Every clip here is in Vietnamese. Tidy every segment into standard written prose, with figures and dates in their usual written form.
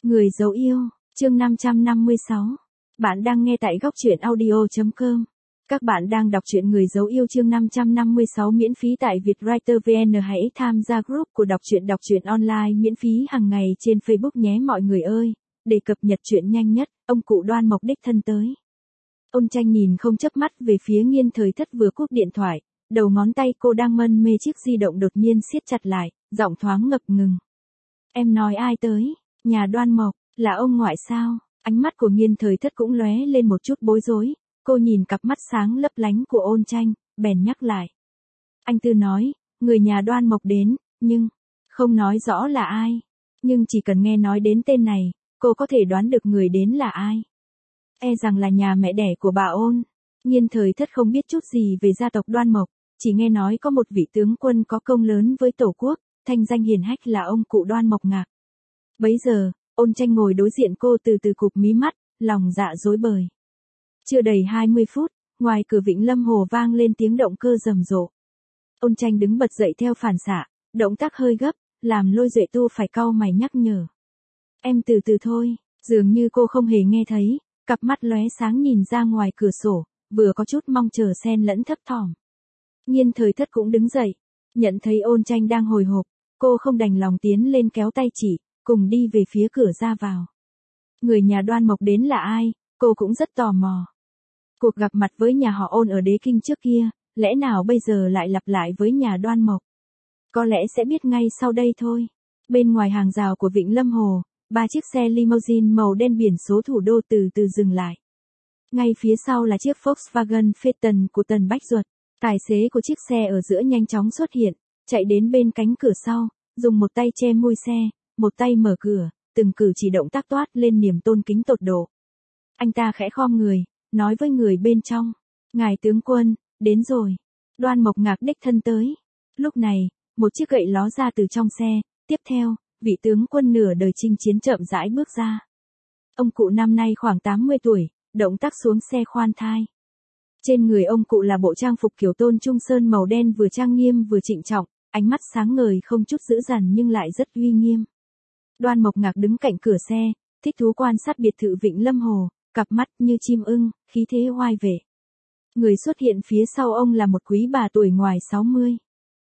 Người dấu yêu, chương 556. Bạn đang nghe tại góc truyện audio.com. Các bạn đang đọc truyện Người dấu yêu chương 556 miễn phí tại Vietwriter VN. Hãy tham gia group của đọc truyện online miễn phí hàng ngày trên Facebook nhé mọi người ơi. Để cập nhật truyện nhanh nhất, ông cụ Đoan Mộc đích thân tới. Ôn Tranh nhìn không chớp mắt về phía Nghiên Thời Thất vừa cúp điện thoại, đầu ngón tay cô đang mân mê chiếc di động đột nhiên siết chặt lại, giọng thoáng ngập ngừng. Em nói ai tới? Nhà Đoan Mộc, là ông ngoại sao? Ánh mắt của Nghiên Thời Thất cũng lóe lên một chút bối rối, cô nhìn cặp mắt sáng lấp lánh của Ôn Tranh, bèn nhắc lại. Anh Tư nói, người nhà Đoan Mộc đến, nhưng, không nói rõ là ai. Nhưng chỉ cần nghe nói đến tên này, cô có thể đoán được người đến là ai. E rằng là nhà mẹ đẻ của bà Ôn. Nghiên Thời Thất không biết chút gì về gia tộc Đoan Mộc, chỉ nghe nói có một vị tướng quân có công lớn với Tổ quốc, thanh danh hiển hách là ông cụ Đoan Mộc Ngạc. Bấy giờ, Ôn Tranh ngồi đối diện cô từ từ cụp mí mắt, lòng dạ rối bời. Chưa đầy 20 phút, ngoài cửa Vịnh Lâm Hồ vang lên tiếng động cơ rầm rộ. Ôn Tranh đứng bật dậy theo phản xạ, động tác hơi gấp, làm Lôi Duệ Tu phải cau mày nhắc nhở. Em từ từ thôi, dường như cô không hề nghe thấy, cặp mắt lóe sáng nhìn ra ngoài cửa sổ, vừa có chút mong chờ xen lẫn thấp thỏm. Nghiên Thời Thất cũng đứng dậy, nhận thấy Ôn Tranh đang hồi hộp, cô không đành lòng tiến lên kéo tay chỉ, cùng đi về phía cửa ra vào. Người nhà Đoan Mộc đến là ai, cô cũng rất tò mò. Cuộc gặp mặt với nhà họ Ôn ở Đế Kinh trước kia, lẽ nào bây giờ lại lặp lại với nhà Đoan Mộc? Có lẽ sẽ biết ngay sau đây thôi. Bên ngoài hàng rào của Vịnh Lâm Hồ, 3 chiếc xe limousine màu đen biển số thủ đô từ từ dừng lại. Ngay phía sau là chiếc Volkswagen Phaeton của Tần Bách Duật. Tài xế của chiếc xe ở giữa nhanh chóng xuất hiện, chạy đến bên cánh cửa sau, dùng một tay che mui xe, một tay mở cửa, từng cử chỉ động tác toát lên niềm tôn kính tột độ. Anh ta khẽ khom người, nói với người bên trong, ngài tướng quân, đến rồi. Đoan Mộc Ngạc đích thân tới. Lúc này, một chiếc gậy ló ra từ trong xe, tiếp theo, vị tướng quân nửa đời chinh chiến chậm rãi bước ra. Ông cụ năm nay khoảng 80 tuổi, động tác xuống xe khoan thai. Trên người ông cụ là bộ trang phục kiểu Tôn Trung Sơn màu đen vừa trang nghiêm vừa trịnh trọng, ánh mắt sáng ngời không chút dữ dằn nhưng lại rất uy nghiêm. Đoan Mộc Ngạc đứng cạnh cửa xe, thích thú quan sát biệt thự Vịnh Lâm Hồ, cặp mắt như chim ưng, khí thế oai vệ. Người xuất hiện phía sau ông là một quý bà tuổi ngoài 60.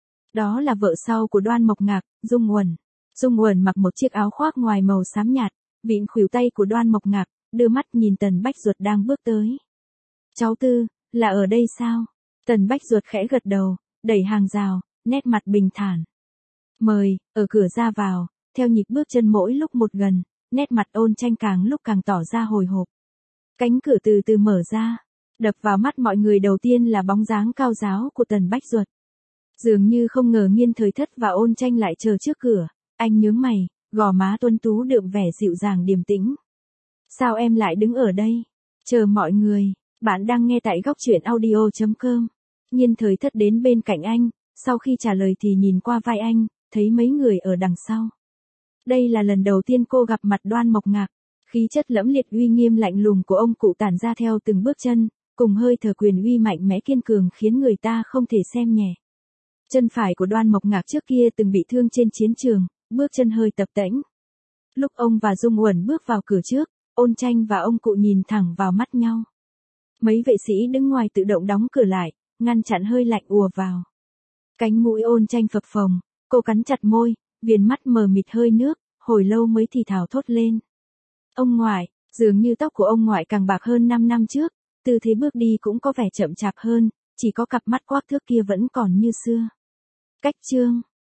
Đó là vợ sau của Đoan Mộc Ngạc, Dung Uẩn. Dung Uẩn mặc một chiếc áo khoác ngoài màu xám nhạt, vịn khuỷu tay của Đoan Mộc Ngạc, đưa mắt nhìn Tần Bách Duật đang bước tới. Cháu Tư, là ở đây sao? Tần Bách Duật khẽ gật đầu, đẩy hàng rào, nét mặt bình thản. Mời, ở cửa ra vào, theo nhịp bước chân mỗi lúc một gần, nét mặt Ôn Tranh càng lúc càng tỏ ra hồi hộp. Cánh cửa từ từ mở ra, đập vào mắt mọi người đầu tiên là bóng dáng cao ráo của Tần Bách Duật. Dường như không ngờ Nghiên Thời Thất và Ôn Tranh lại chờ trước cửa, anh nhướng mày, gò má tuấn tú đượm vẻ dịu dàng điềm tĩnh. Sao em lại đứng ở đây? Chờ mọi người, bạn đang nghe tại góc truyện audio.com. Nghiên Thời Thất đến bên cạnh anh, sau khi trả lời thì nhìn qua vai anh, thấy mấy người ở đằng sau. Đây là lần đầu tiên cô gặp mặt Đoan Mộc Ngạc, khí chất lẫm liệt uy nghiêm lạnh lùng của ông cụ tản ra theo từng bước chân, cùng hơi thở quyền uy mạnh mẽ kiên cường khiến người ta không thể xem nhẹ. Chân phải của Đoan Mộc Ngạc trước kia từng bị thương trên chiến trường, bước chân hơi tập tễnh. Lúc ông và Dung Uẩn bước vào cửa trước, Ôn Tranh và ông cụ nhìn thẳng vào mắt nhau. Mấy vệ sĩ đứng ngoài tự động đóng cửa lại, ngăn chặn hơi lạnh ùa vào. Cánh mũi Ôn Tranh phập phồng, cô cắn chặt môi, viền mắt mờ mịt hơi nước, hồi lâu mới thì thào thốt lên. Ông ngoại, dường như tóc của ông ngoại càng bạc hơn 5 năm trước, tư thế bước đi cũng có vẻ chậm chạp hơn, chỉ có cặp mắt quắc thước kia vẫn còn như xưa. Cách chương